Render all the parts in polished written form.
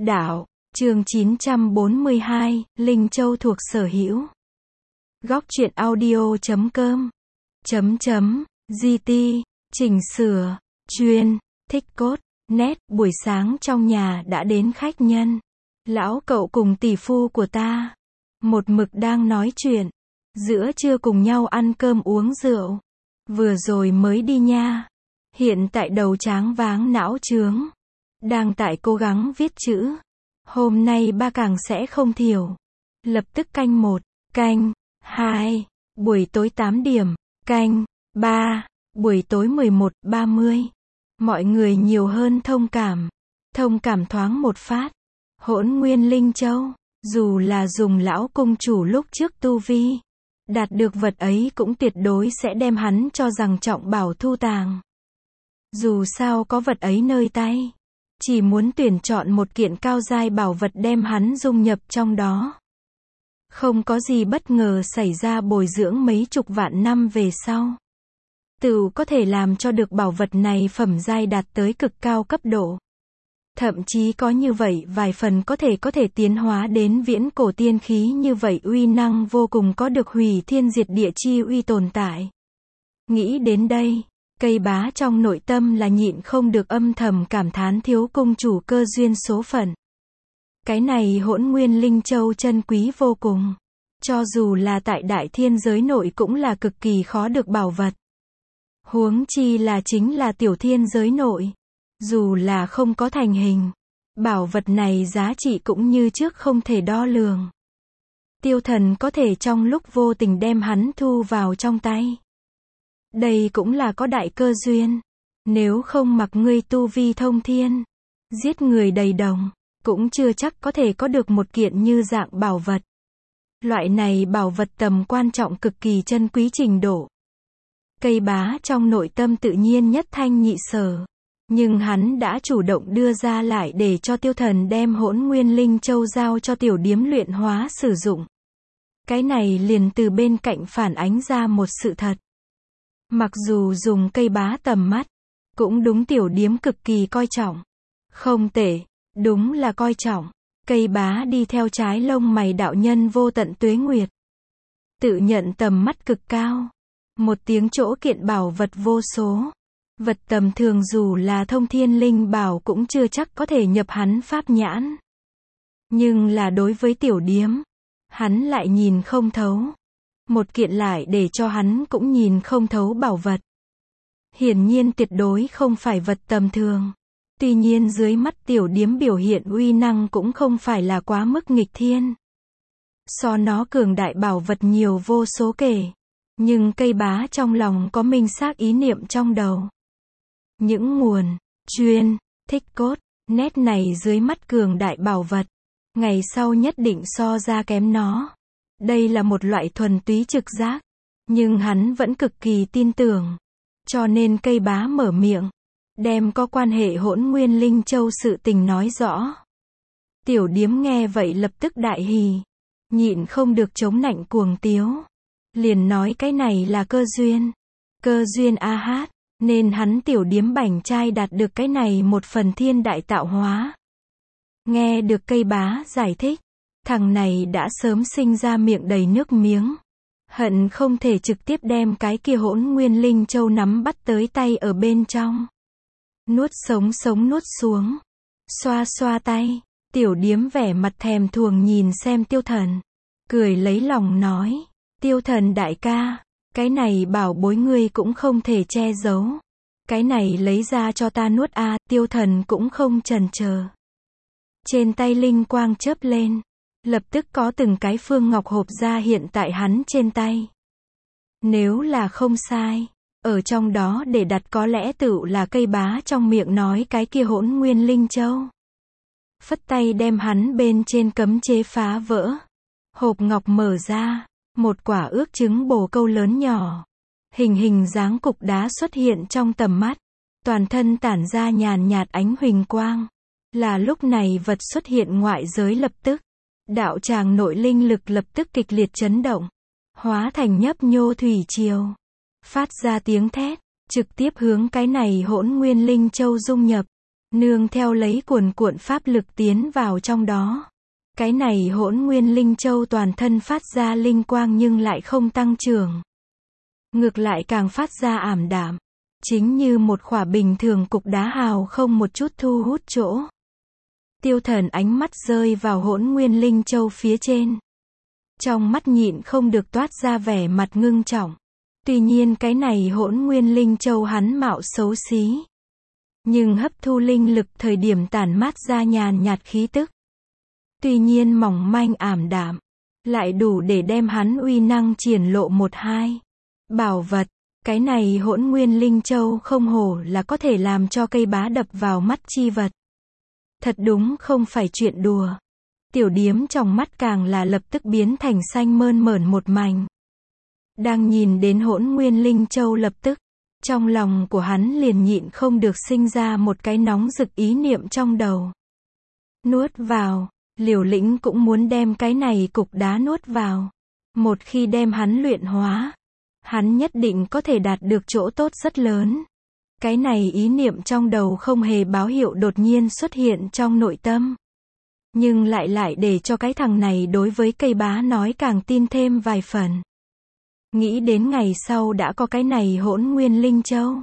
Đạo, chương 942, Linh Châu thuộc sở hữu. Góc truyện audio.com GT, chỉnh sửa, chuyên, thích cốt, nét, buổi sáng trong nhà đã đến khách nhân. Lão cậu cùng tỷ phu của ta, một mực đang nói chuyện, giữa trưa cùng nhau ăn cơm uống rượu. Vừa rồi mới đi nha. Hiện tại đầu tráng váng não trướng. Đang tại cố gắng viết chữ. Hôm nay ba càng sẽ không thiểu. Lập tức canh 1, canh 2, buổi tối 8 điểm, canh 3, buổi tối 11:30. Mọi người nhiều hơn thông cảm thoáng một phát. Hỗn nguyên linh châu, dù là dùng lão cung chủ lúc trước tu vi, đạt được vật ấy cũng tuyệt đối sẽ đem hắn cho rằng trọng bảo thu tàng. Dù sao có vật ấy nơi tay, chỉ muốn tuyển chọn một kiện cao giai bảo vật đem hắn dung nhập trong đó. Không có gì bất ngờ xảy ra bồi dưỡng mấy chục vạn năm về sau, tự có thể làm cho được bảo vật này phẩm giai đạt tới cực cao cấp độ. Thậm chí có như vậy vài phần có thể tiến hóa đến viễn cổ tiên khí, như vậy uy năng vô cùng có được hủy thiên diệt địa chi uy tồn tại. Nghĩ đến đây, cây bá trong nội tâm là nhịn không được âm thầm cảm thán thiếu cung chủ cơ duyên số phận. Cái này hỗn nguyên linh châu chân quý vô cùng. Cho dù là tại đại thiên giới nội cũng là cực kỳ khó được bảo vật. Huống chi là chính là tiểu thiên giới nội. Dù là không có thành hình, bảo vật này giá trị cũng như trước không thể đo lường. Tiêu Thần có thể trong lúc vô tình đem hắn thu vào trong tay. Đây cũng là có đại cơ duyên. Nếu không mặc ngươi tu vi thông thiên, giết người đầy đồng, cũng chưa chắc có thể có được một kiện như dạng bảo vật. Loại này bảo vật tầm quan trọng cực kỳ chân quý trình độ. Cây bá trong nội tâm tự nhiên nhất thanh nhị sở. Nhưng hắn đã chủ động đưa ra lại để cho Tiêu Thần đem hỗn nguyên linh châu giao cho tiểu điếm luyện hóa sử dụng. Cái này liền từ bên cạnh phản ánh ra một sự thật. Mặc dù dùng cây bá tầm mắt, cũng đúng tiểu điếm cực kỳ coi trọng. Không tệ, đúng là coi trọng. Cây bá đi theo trái lông mày đạo nhân vô tận tuế nguyệt. Tự nhận tầm mắt cực cao. Một tiếng chỗ kiện bảo vật vô số. Vật tầm thường dù là thông thiên linh bảo cũng chưa chắc có thể nhập hắn pháp nhãn. Nhưng là đối với tiểu điếm, hắn lại nhìn không thấu. Một kiện lại để cho hắn cũng nhìn không thấu bảo vật. Hiển nhiên tuyệt đối không phải vật tầm thường. Tuy nhiên dưới mắt tiểu điếm biểu hiện uy năng cũng không phải là quá mức nghịch thiên. So nó cường đại bảo vật nhiều vô số kể. Nhưng cây bá trong lòng có minh xác ý niệm trong đầu. Những nguồn, chuyên, thích cốt, nét này dưới mắt cường đại bảo vật, ngày sau nhất định so ra kém nó. Đây là một loại thuần túy trực giác, nhưng hắn vẫn cực kỳ tin tưởng. Cho nên cây bá mở miệng, đem có quan hệ hỗn nguyên linh châu sự tình nói rõ. Tiểu điếm nghe vậy lập tức đại hỉ, nhịn không được chống nạnh cuồng tiếu. Liền nói cái này là cơ duyên a hát. Nên hắn tiểu điếm bảnh trai đạt được cái này một phần thiên đại tạo hóa. Nghe được cây bá giải thích, thằng này đã sớm sinh ra miệng đầy nước miếng. Hận không thể trực tiếp đem cái kia hỗn nguyên linh châu nắm bắt tới tay ở bên trong. Nuốt sống nuốt xuống. Xoa xoa tay, tiểu điếm vẻ mặt thèm thuồng nhìn xem Tiêu Thần. Cười lấy lòng nói, Tiêu Thần đại ca. Cái này bảo bối ngươi cũng không thể che giấu. Cái này lấy ra cho ta nuốt a. Tiêu Thần cũng không chần chờ. Trên tay linh quang chớp lên. Lập tức có từng cái phương ngọc hộp ra hiện tại hắn trên tay. Nếu là không sai, ở trong đó để đặt có lẽ tựu là cây bá trong miệng nói cái kia hỗn nguyên linh châu. Phất tay đem hắn bên trên cấm chế phá vỡ. Hộp ngọc mở ra. Một quả ước chừng bồ câu lớn nhỏ, hình dáng cục đá xuất hiện trong tầm mắt, toàn thân tản ra nhàn nhạt ánh huỳnh quang. Là lúc này vật xuất hiện ngoại giới lập tức, đạo tràng nội linh lực lập tức kịch liệt chấn động, hóa thành nhấp nhô thủy triều, phát ra tiếng thét, trực tiếp hướng cái này hỗn nguyên linh châu dung nhập. nương theo lấy cuồn cuộn pháp lực tiến vào trong đó. Cái này Hỗn Nguyên Linh Châu toàn thân phát ra linh quang nhưng lại không tăng trưởng. Ngược lại càng phát ra ảm đạm. Chính như một khỏa bình thường cục đá hào không một chút thu hút chỗ. Tiêu Thần ánh mắt rơi vào Hỗn Nguyên Linh Châu phía trên. Trong mắt nhịn không được toát ra vẻ mặt ngưng trọng. Tuy nhiên cái này Hỗn Nguyên Linh Châu hắn mạo xấu xí. Nhưng hấp thu linh lực thời điểm tản mát ra nhàn nhạt khí tức. Tuy nhiên mỏng manh ảm đạm. Lại đủ để đem hắn uy năng triển lộ một hai. Bảo vật. Cái này Hỗn Nguyên Linh Châu không hổ là có thể làm cho cây bá đập vào mắt chi vật. Thật đúng không phải chuyện đùa. Tiểu Điếm trong mắt càng là lập tức biến thành xanh mơn mởn một mảnh. Đang nhìn đến Hỗn Nguyên Linh Châu lập tức, trong lòng của hắn liền nhịn không được sinh ra một cái nóng rực ý niệm trong đầu. Nuốt vào, Liều Lĩnh cũng muốn đem cái này cục đá nuốt vào. Một khi đem hắn luyện hóa, hắn nhất định có thể đạt được chỗ tốt rất lớn. Cái này ý niệm trong đầu không hề báo hiệu đột nhiên xuất hiện trong nội tâm. Nhưng lại để cho cái thằng này đối với cây bá nói càng tin thêm vài phần. Nghĩ đến ngày sau đã có cái này Hỗn Nguyên Linh Châu.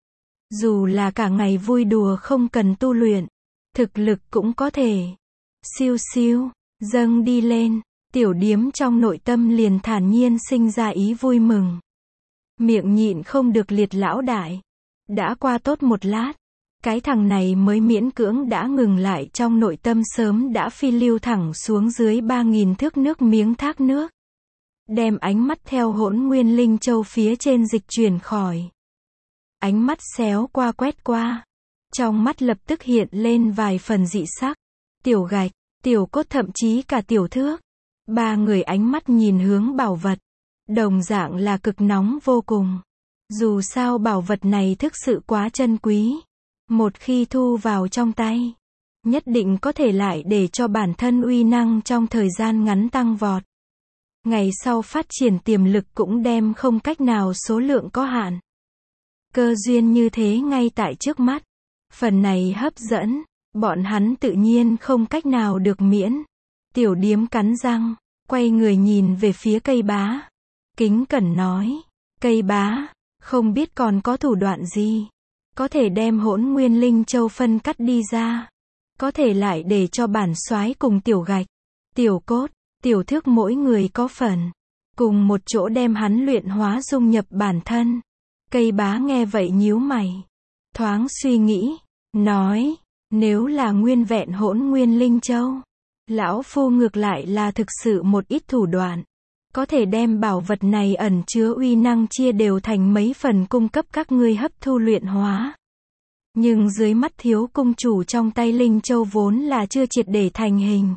Dù là cả ngày vui đùa không cần tu luyện, thực lực cũng có thể siêu siêu dâng đi lên. Tiểu Điếm trong nội tâm liền thản nhiên sinh ra ý vui mừng. Miệng nhịn không được liệt lão đại. Đã qua tốt một lát, cái thằng này mới miễn cưỡng đã ngừng lại, trong nội tâm sớm đã phi lưu thẳng xuống dưới 3.000 thước nước miếng thác nước. Đem ánh mắt theo Hỗn Nguyên Linh Châu phía trên dịch chuyển khỏi. Ánh mắt xéo qua quét qua. Trong mắt lập tức hiện lên vài phần dị sắc. Tiểu Gạch, Tiểu Cốt thậm chí cả Tiểu Thước. Ba người ánh mắt nhìn hướng bảo vật. Đồng dạng là cực nóng vô cùng. Dù sao bảo vật này thực sự quá chân quý. Một khi thu vào trong tay, nhất định có thể lại để cho bản thân uy năng trong thời gian ngắn tăng vọt. Ngày sau phát triển tiềm lực cũng đem không cách nào số lượng có hạn. Cơ duyên như thế ngay tại trước mắt. Phần này hấp dẫn, bọn hắn tự nhiên không cách nào được miễn. Tiểu Điếm cắn răng, quay người nhìn về phía cây bá. Kính cẩn nói, cây bá, không biết còn có thủ đoạn gì. Có thể đem Hỗn Nguyên Linh Châu phân cắt đi ra. Có thể lại để cho bản soái cùng Tiểu Gạch, Tiểu Cốt, Tiểu Thước mỗi người có phần. Cùng một chỗ đem hắn luyện hóa dung nhập bản thân. Cây bá nghe vậy nhíu mày. Thoáng suy nghĩ, nói, nếu là nguyên vẹn Hỗn Nguyên Linh Châu, lão phu ngược lại là thực sự một ít thủ đoạn. Có thể đem bảo vật này ẩn chứa uy năng chia đều thành mấy phần cung cấp các ngươi hấp thu luyện hóa. Nhưng dưới mắt thiếu cung chủ trong tay Linh Châu vốn là chưa triệt để thành hình.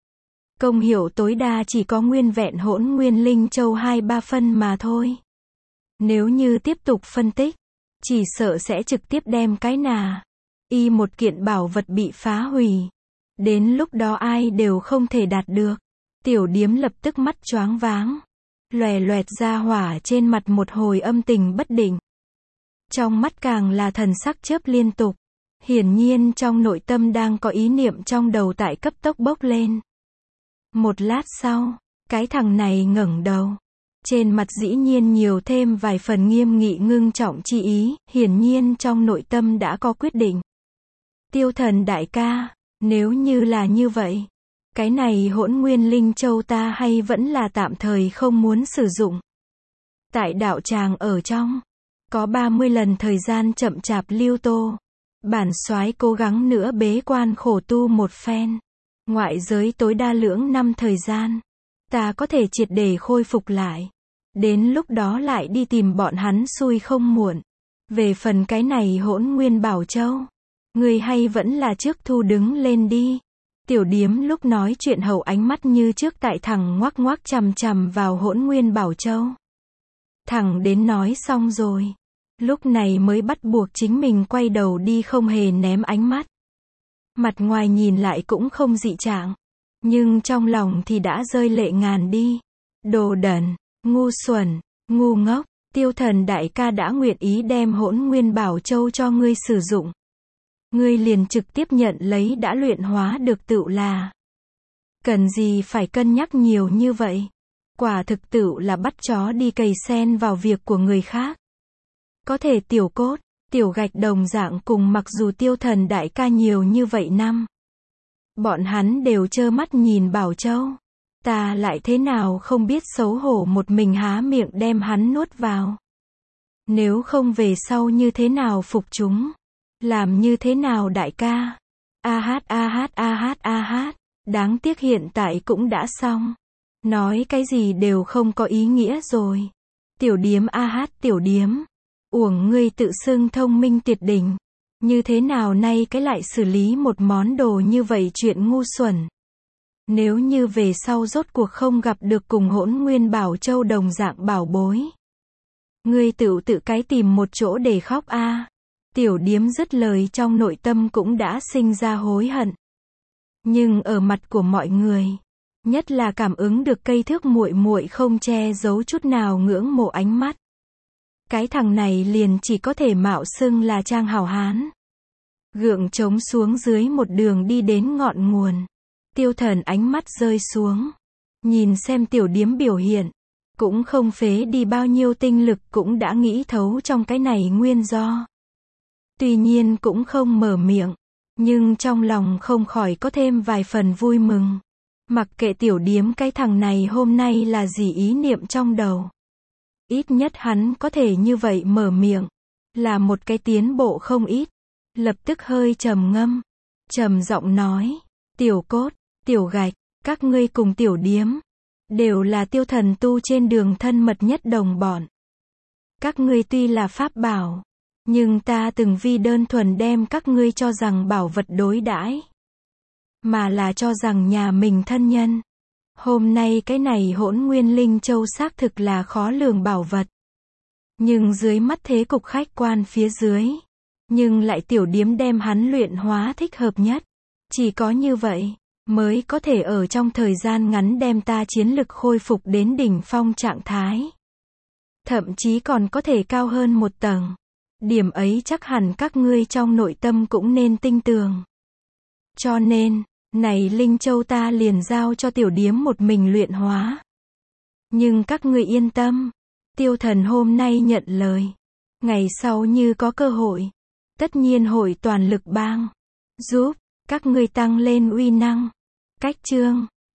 Công hiệu tối đa chỉ có nguyên vẹn Hỗn Nguyên Linh Châu 2-3 phân mà thôi. Nếu như tiếp tục phân tích, chỉ sợ sẽ trực tiếp đem cái một kiện bảo vật bị phá hủy. Đến lúc đó ai đều không thể đạt được. Tiểu Điếm lập tức mắt choáng váng. Loè loẹt ra hỏa trên mặt một hồi âm tình bất định. Trong mắt càng là thần sắc chớp liên tục. Hiển nhiên trong nội tâm đang có ý niệm trong đầu tại cấp tốc bốc lên. Một lát sau, cái thằng này ngẩng đầu. Trên mặt dĩ nhiên nhiều thêm vài phần nghiêm nghị ngưng trọng chi ý, hiển nhiên trong nội tâm đã có quyết định. Tiêu Thần đại ca, nếu như là như vậy, cái này Hỗn Nguyên Linh Châu ta hay vẫn là tạm thời không muốn sử dụng. Tại đạo tràng ở trong, có 30 lần thời gian chậm chạp lưu tô. Bản soái cố gắng nữa bế quan khổ tu một phen. Ngoại giới tối đa lưỡng năm thời gian, ta có thể triệt để khôi phục lại. Đến lúc đó lại đi tìm bọn hắn xui không muộn. Về phần cái này Hỗn Nguyên Bảo Châu, người hay vẫn là trước thu đứng lên đi. Tiểu Điếm lúc nói chuyện hầu ánh mắt như trước tại thẳng ngoắc ngoắc chằm chằm vào Hỗn Nguyên Bảo Châu. Thẳng đến nói xong rồi, lúc này mới bắt buộc chính mình quay đầu đi, không hề ném ánh mắt. Mặt ngoài nhìn lại cũng không dị trạng, nhưng trong lòng thì đã rơi lệ ngàn đi. Đồ đần, ngu xuẩn, ngu ngốc, Tiêu Thần đại ca đã nguyện ý đem Hỗn Nguyên Bảo Châu cho ngươi sử dụng. ngươi liền trực tiếp nhận lấy đã luyện hóa được tựu là. Cần gì phải cân nhắc nhiều như vậy? Quả thực tựu là bắt chó đi cày sen vào việc của người khác. Có thể tiểu cốt, tiểu gạch đồng dạng cùng mặc dù Tiêu Thần đại ca nhiều như vậy năm. Bọn hắn đều trơ mắt nhìn Bảo Châu. Ta lại thế nào không biết xấu hổ một mình há miệng đem hắn nuốt vào. Nếu không về sau như thế nào phục chúng? Làm như thế nào đại ca? A hát a hát a hát a hát. Đáng tiếc hiện tại cũng đã xong. Nói cái gì đều không có ý nghĩa rồi. Tiểu điếm a hát tiểu điếm. Uổng ngươi tự xưng thông minh tuyệt đỉnh. Như thế nào nay cái lại xử lý một món đồ như vậy chuyện ngu xuẩn. Nếu như về sau rốt cuộc không gặp được cùng Hỗn Nguyên Bảo Châu đồng dạng bảo bối. Ngươi tự cái tìm một chỗ để khóc a. Tiểu điếm dứt lời trong nội tâm cũng đã sinh ra hối hận. Nhưng ở mặt của mọi người, nhất là cảm ứng được cây thước muội muội không che giấu chút nào ngưỡng mộ ánh mắt. Cái thằng này liền chỉ có thể mạo xưng là trang hảo hán. Gượng trống xuống dưới một đường đi đến ngọn nguồn. Tiêu Thần ánh mắt rơi xuống. Nhìn xem tiểu điếm biểu hiện. Cũng không phế đi bao nhiêu tinh lực cũng đã nghĩ thấu trong cái này nguyên do. Tuy nhiên cũng không mở miệng. Nhưng trong lòng không khỏi có thêm vài phần vui mừng. Mặc kệ tiểu điếm cái thằng này hôm nay là gì ý niệm trong đầu. Ít nhất hắn có thể như vậy mở miệng. Là một cái tiến bộ không ít. Lập tức hơi trầm ngâm. Trầm giọng nói. Tiểu cốt, tiểu gạch, các ngươi cùng tiểu điếm. Đều là Tiêu Thần tu trên đường thân mật nhất đồng bọn. Các ngươi tuy là pháp bảo. Nhưng ta từng vi đơn thuần đem các ngươi cho rằng bảo vật đối đãi. Mà là cho rằng nhà mình thân nhân. Hôm nay cái này Hỗn Nguyên Linh Châu xác thực là khó lường bảo vật. Nhưng dưới mắt thế cục khách quan phía dưới. Nhưng lại tiểu điếm đem hắn luyện hóa thích hợp nhất. Chỉ có như vậy, mới có thể ở trong thời gian ngắn đem ta chiến lực khôi phục đến đỉnh phong trạng thái. Thậm chí còn có thể cao hơn một tầng. Điểm ấy chắc hẳn các ngươi trong nội tâm cũng nên tinh tường. Cho nên, này Linh Châu ta liền giao cho tiểu điếm một mình luyện hóa. Nhưng các ngươi yên tâm. Tiêu Thần hôm nay nhận lời. Ngày sau như có cơ hội. Tất nhiên hội toàn lực bang. Giúp các ngươi tăng lên uy năng. Cách chương